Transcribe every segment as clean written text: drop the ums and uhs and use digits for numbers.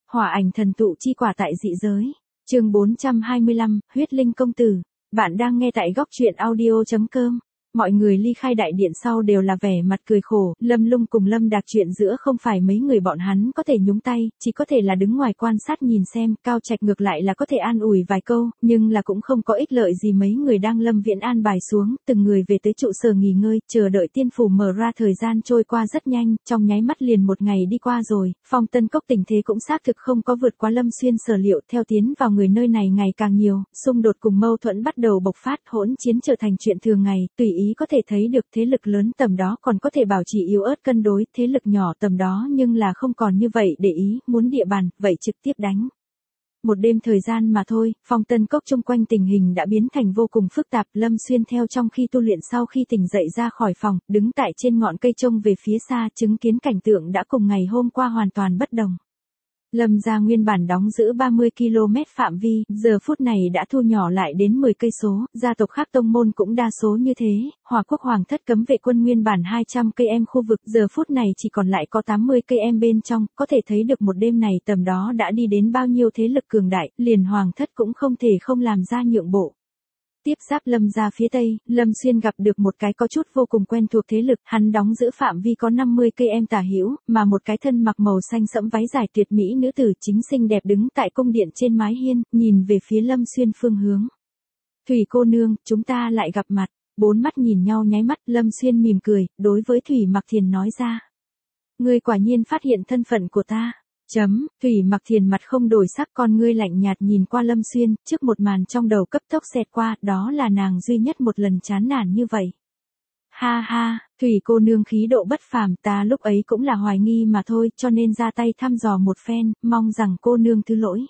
Hỏa ảnh thần tụ chi quả tại dị giới. Chương 425, Huyết Linh công tử. Bạn đang nghe tại góc truyện audio.com. Mọi người ly khai đại điện sau đều là vẻ mặt cười khổ, Lâm Lung cùng Lâm Đạc chuyện giữa không phải mấy người bọn hắn có thể nhúng tay, chỉ có thể là đứng ngoài quan sát nhìn xem, Cao Trạch ngược lại là có thể an ủi vài câu, nhưng là cũng không có ích lợi gì. Mấy người đang Lâm Viễn an bài xuống, từng người về tới trụ sở nghỉ ngơi, chờ đợi tiên phủ mở ra. Thời gian trôi qua rất nhanh, trong nháy mắt liền một ngày đi qua rồi, Phong Tân Cốc tình thế cũng xác thực không có vượt qua Lâm Xuyên sở liệu. Theo tiến vào người nơi này ngày càng nhiều, xung đột cùng mâu thuẫn bắt đầu bộc phát, hỗn chiến trở thành chuyện thường ngày, tùy ý có thể thấy được thế lực lớn tầm đó còn có thể bảo trì yếu ớt cân đối, thế lực nhỏ tầm đó nhưng là không còn như vậy để ý, muốn địa bàn, vậy trực tiếp đánh. Một đêm thời gian mà thôi, Phong Tân Cốc chung quanh tình hình đã biến thành vô cùng phức tạp. Lâm Xuyên theo trong khi tu luyện sau khi tỉnh dậy ra khỏi phòng, đứng tại trên ngọn cây trông về phía xa, chứng kiến cảnh tượng đã cùng ngày hôm qua hoàn toàn bất đồng. Lâm gia nguyên bản đóng giữ 30 km phạm vi, giờ phút này đã thu nhỏ lại đến 10 cây số, gia tộc khác tông môn cũng đa số như thế, Hỏa Quốc Hoàng thất cấm vệ quân nguyên bản 200 cây em khu vực, giờ phút này chỉ còn lại có 80 cây em bên trong, có thể thấy được một đêm này tầm đó đã đi đến bao nhiêu thế lực cường đại, liền Hoàng thất cũng không thể không làm ra nhượng bộ. Tiếp giáp Lâm gia phía tây, Lâm Xuyên gặp được một cái có chút vô cùng quen thuộc thế lực, hắn đóng giữ phạm vi có 50 cây em tả hữu, mà một cái thân mặc màu xanh sẫm váy dài tuyệt mỹ nữ tử chính xinh đẹp đứng tại cung điện trên mái hiên, nhìn về phía Lâm Xuyên phương hướng. Thủy cô nương, chúng ta lại gặp mặt. Bốn mắt nhìn nhau nháy mắt, Lâm Xuyên mỉm cười, đối với Thủy Mặc Thiền nói ra. Ngươi quả nhiên phát hiện thân phận của ta. Thủy Mặc Thiền mặt không đổi sắc, con ngươi lạnh nhạt nhìn qua Lâm Xuyên, trước một màn trong đầu cấp tốc xẹt qua, đó là nàng duy nhất một lần chán nản như vậy. Ha ha, Thủy cô nương khí độ bất phàm, ta lúc ấy cũng là hoài nghi mà thôi, cho nên ra tay thăm dò một phen, mong rằng cô nương thứ lỗi.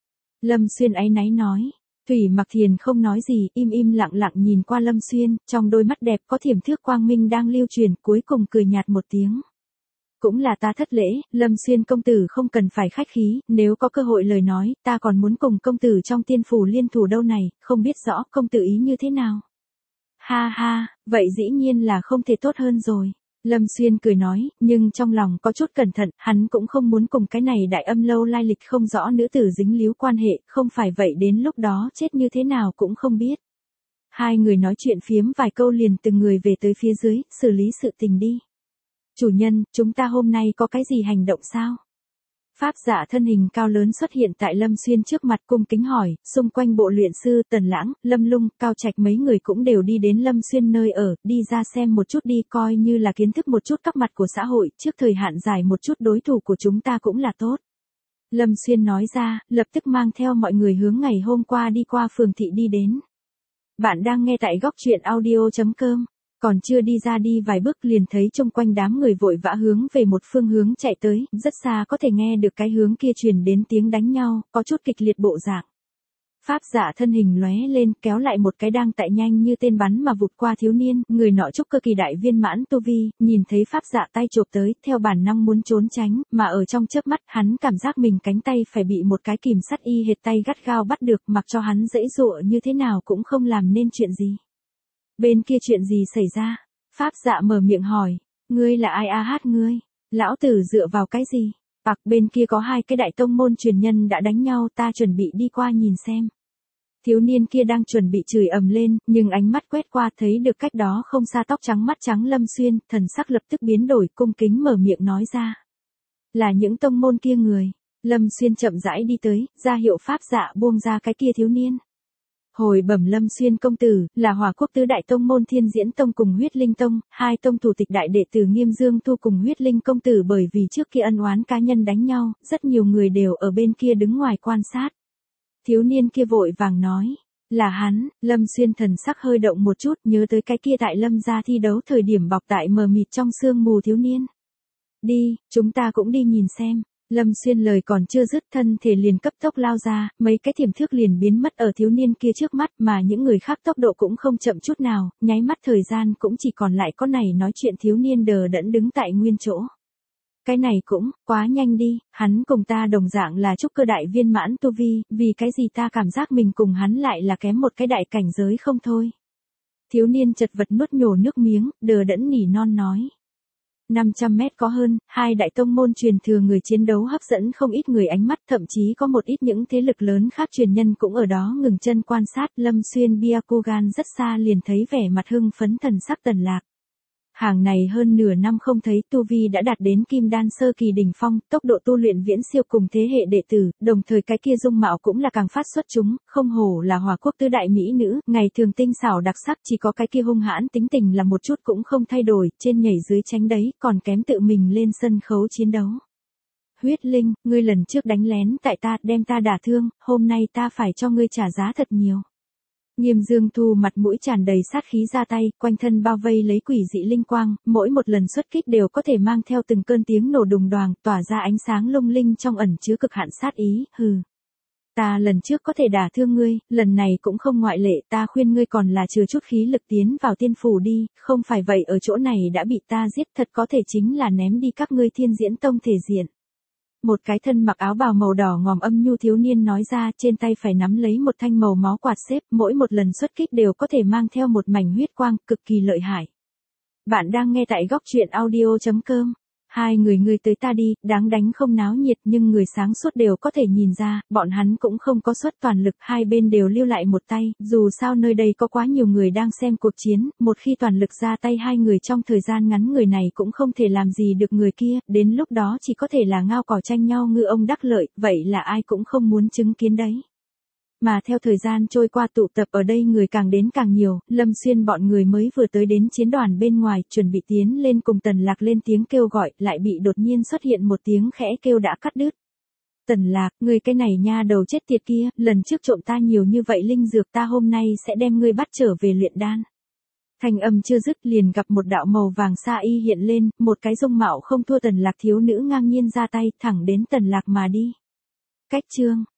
Lâm Xuyên áy náy nói. Thủy Mặc Thiền không nói gì, im lặng lặng nhìn qua Lâm Xuyên, trong đôi mắt đẹp có thiểm thước quang minh đang lưu truyền, cuối cùng cười nhạt một tiếng. Cũng là ta thất lễ, Lâm Xuyên công tử không cần phải khách khí, nếu có cơ hội lời nói, ta còn muốn cùng công tử trong tiên phủ liên thủ đâu này, không biết rõ công tử ý như thế nào. Ha ha, vậy dĩ nhiên là không thể tốt hơn rồi. Lâm Xuyên cười nói, nhưng trong lòng có chút cẩn thận, hắn cũng không muốn cùng cái này đại âm lâu lai lịch không rõ nữ tử dính líu quan hệ, không phải vậy đến lúc đó chết như thế nào cũng không biết. Hai người nói chuyện phiếm vài câu liền từng người về tới phía dưới, xử lý sự tình đi. Chủ nhân, chúng ta hôm nay có cái gì hành động sao? Pháp giả thân hình cao lớn xuất hiện tại Lâm Xuyên trước mặt cung kính hỏi, xung quanh bộ luyện sư Tần Lãng, Lâm Lung, Cao Trạch mấy người cũng đều đi đến Lâm Xuyên nơi ở, đi ra xem một chút đi, coi như là kiến thức một chút các mặt của xã hội, trước thời hạn giải một chút đối thủ của chúng ta cũng là tốt. Lâm Xuyên nói ra, lập tức mang theo mọi người hướng ngày hôm qua đi qua phường thị đi đến. Bạn đang nghe tại góc truyện audio.com. Còn chưa đi ra đi vài bước liền thấy chung quanh đám người vội vã hướng về một phương hướng chạy tới, rất xa có thể nghe được cái hướng kia truyền đến tiếng đánh nhau, có chút kịch liệt bộ dạng. Pháp giả thân hình lóe lên, kéo lại một cái đang tại nhanh như tên bắn mà vụt qua thiếu niên, người nọ trúc cơ kỳ đại viên mãn tu vi, nhìn thấy pháp giả tay chộp tới, theo bản năng muốn trốn tránh, mà ở trong chớp mắt, hắn cảm giác mình cánh tay phải bị một cái kìm sắt y hệt tay gắt gao bắt được, mặc cho hắn giãy giụa như thế nào cũng không làm nên chuyện gì. Bên kia chuyện gì xảy ra? Pháp dạ mở miệng hỏi. Ngươi là ai ngươi? Lão tử dựa vào cái gì? Bên kia có hai cái đại tông môn truyền nhân đã đánh nhau, ta chuẩn bị đi qua nhìn xem. Thiếu niên kia đang chuẩn bị chửi ầm lên, nhưng ánh mắt quét qua thấy được cách đó không xa tóc trắng mắt trắng Lâm Xuyên, thần sắc lập tức biến đổi, cung kính mở miệng nói ra. Là những tông môn kia người. Lâm Xuyên chậm rãi đi tới, ra hiệu pháp dạ buông ra cái kia thiếu niên. Hồi bẩm Lâm Xuyên công tử, là Hỏa Quốc tứ đại tông môn Thiên Diễn Tông cùng Huyết Linh Tông, hai tông thủ tịch đại đệ tử Nghiêm Dương Thu cùng Huyết Linh công tử bởi vì trước kia ân oán cá nhân đánh nhau, rất nhiều người đều ở bên kia đứng ngoài quan sát. Thiếu niên kia vội vàng nói, là hắn. Lâm Xuyên thần sắc hơi động một chút, nhớ tới cái kia tại Lâm gia thi đấu thời điểm bọc tại mờ mịt trong sương mù thiếu niên. Đi, chúng ta cũng đi nhìn xem. Lâm Xuyên lời còn chưa dứt, thân thể liền cấp tốc lao ra, mấy cái thiểm thước liền biến mất ở thiếu niên kia trước mắt, mà những người khác tốc độ cũng không chậm chút nào, nháy mắt thời gian cũng chỉ còn lại có này nói chuyện thiếu niên đờ đẫn đứng tại nguyên chỗ. Cái này cũng, quá nhanh đi, hắn cùng ta đồng dạng là trúc cơ đại viên mãn tu vi, vì cái gì ta cảm giác mình cùng hắn lại là kém một cái đại cảnh giới không thôi. Thiếu niên chật vật nuốt nhổ nước miếng, đờ đẫn nỉ non nói. 500 mét có hơn, hai đại tông môn truyền thừa người chiến đấu hấp dẫn không ít người ánh mắt, thậm chí có một ít những thế lực lớn khác truyền nhân cũng ở đó ngừng chân quan sát. Lâm Xuyên Byakugan rất xa liền thấy vẻ mặt hưng phấn thần sắc Tần Lạc. Hàng này hơn nửa năm không thấy, tu vi đã đạt đến kim đan sơ kỳ đỉnh phong, tốc độ tu luyện viễn siêu cùng thế hệ đệ tử, đồng thời cái kia dung mạo cũng là càng phát xuất chúng, không hổ là Hòa quốc tứ đại mỹ nữ, ngày thường tinh xảo đặc sắc, chỉ có cái kia hung hãn tính tình là một chút cũng không thay đổi, trên nhảy dưới tránh đấy, còn kém tự mình lên sân khấu chiến đấu. Huyết Linh, ngươi lần trước đánh lén tại ta, đem ta đả thương, hôm nay ta phải cho ngươi trả giá thật nhiều. Nghiêm Dương Thu mặt mũi tràn đầy sát khí ra tay, quanh thân bao vây lấy quỷ dị linh quang, mỗi một lần xuất kích đều có thể mang theo từng cơn tiếng nổ đùng đoàng, tỏa ra ánh sáng lung linh trong ẩn chứa cực hạn sát ý, hừ. Ta lần trước có thể đả thương ngươi, lần này cũng không ngoại lệ, ta khuyên ngươi còn là chừa chút khí lực tiến vào tiên phủ đi, không phải vậy ở chỗ này đã bị ta giết, thật có thể chính là ném đi các ngươi Thiên Diễn Tông thể diện. Một cái thân mặc áo bào màu đỏ ngòm âm nhu thiếu niên nói ra, trên tay phải nắm lấy một thanh màu máu quạt xếp, mỗi một lần xuất kích đều có thể mang theo một mảnh huyết quang, cực kỳ lợi hại. Bạn đang nghe tại góc truyện audio.com. Hai người ngươi tới ta đi, đáng đánh không náo nhiệt nhưng người sáng suốt đều có thể nhìn ra, bọn hắn cũng không có xuất toàn lực, hai bên đều lưu lại một tay, dù sao nơi đây có quá nhiều người đang xem cuộc chiến, một khi toàn lực ra tay hai người trong thời gian ngắn người này cũng không thể làm gì được người kia, đến lúc đó chỉ có thể là ngao cỏ tranh nhau ngư ông đắc lợi, vậy là ai cũng không muốn chứng kiến đấy. Mà theo thời gian trôi qua tụ tập ở đây người càng đến càng nhiều, Lâm Xuyên bọn người mới vừa tới đến chiến đoàn bên ngoài, chuẩn bị tiến lên cùng Tần Lạc lên tiếng kêu gọi, lại bị đột nhiên xuất hiện một tiếng khẽ kêu đã cắt đứt. Tần Lạc, ngươi cái này nha đầu chết tiệt kia, lần trước trộm ta nhiều như vậy linh dược ta hôm nay sẽ đem ngươi bắt trở về luyện đan. Thanh âm chưa dứt liền gặp một đạo màu vàng sa y hiện lên, một cái dung mạo không thua Tần Lạc thiếu nữ ngang nhiên ra tay, thẳng đến Tần Lạc mà đi. Cách chương